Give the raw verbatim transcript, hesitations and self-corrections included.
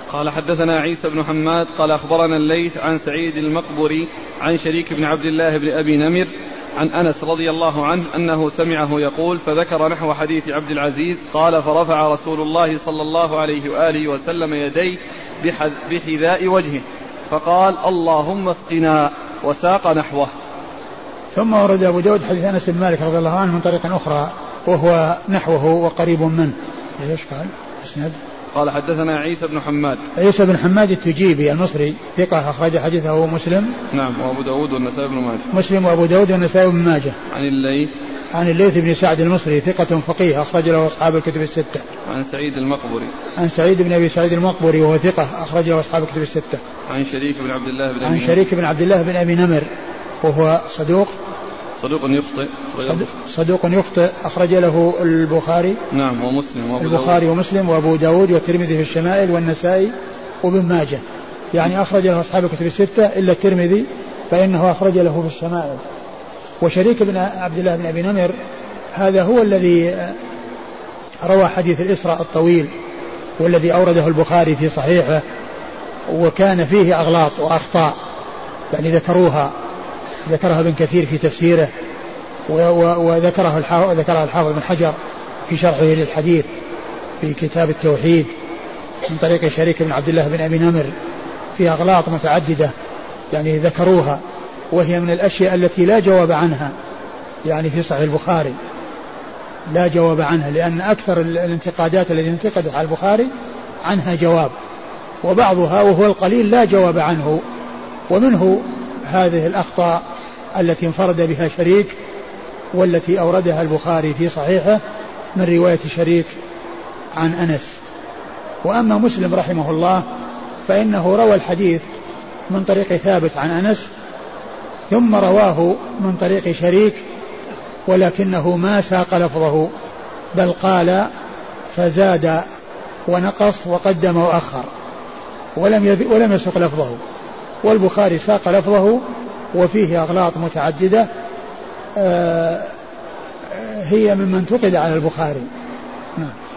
قال حدثنا عيسى بن حماد قال أخبرنا الليث عن سعيد المقبري عن شريك بن عبد الله بن أبي نمر عن أنس رضي الله عنه أنه سمعه يقول فذكر نحو حديث عبد العزيز قال فرفع رسول الله صلى الله عليه وآله وسلم يديه بحذاء وجهه فقال اللهم اسقنا وساق نحوه. ثم ورد أبو داود حديث أنس بن مالك رضي الله عنه من طريق أخرى وهو نحوه وقريب منه. ايش قال؟ اسند. قال حدثنا عيسى بن حماد عيسى بن حماد التجيبي المصري ثقة أخرج حديثه مسلم نعم وأبو داود والنسائي بن ماجه مسلم وأبو داود والنسائي بن ماجه عن الليث عن الليث بن سعد المصري ثقة فقيه أخرج له أصحاب الكتب الستة عن سعيد المقبري عن سعيد بن أبي سعيد المقبري وهو ثقة أخرج له أصحاب الكتب الستة عن شريك بن عبد الله بن عن شريك بن عبد الله بن أبي نمر وهو صدوق صدوق يخطئ صدوق يخطئ أخرج له البخاري نعم ومسلم وأبو البخاري داود. ومسلم وأبو داود والترمذي في الشمائل والنسائي وابن ماجه يعني أخرج له أصحاب الكتب الستة إلا الترمذي فإنه أخرج له في الشمائل. وشريك بن عبد الله بن أبي نمر هذا هو الذي روى حديث الإسراء الطويل والذي أورده البخاري في صحيحه وكان فيه أغلاط وأخطاء يعني ذكروها ذكرها ابن كثير في تفسيره وذكرها الحافظ بن حجر في شرحه للحديث في كتاب التوحيد من طريق شريك بن عبد الله بن أبي نمر في أغلاط متعددة يعني ذكروها وهي من الأشياء التي لا جواب عنها يعني في صحيح البخاري لا جواب عنها لأن أكثر الانتقادات التي انتقدت على البخاري عنها جواب وبعضها وهو القليل لا جواب عنه ومنه هذه الأخطاء التي انفرد بها شريك والتي أوردها البخاري في صحيحه من رواية شريك عن أنس. وأما مسلم رحمه الله فإنه روى الحديث من طريق ثابت عن أنس ثم رواه من طريق شريك ولكنه ما ساق لفظه بل قال فزاد ونقص وقدم وأخر ولم ولم يسق لفظه والبخاري ساق لفظه وفيه أغلاط متعددة هي ممن انتقد على البخاري.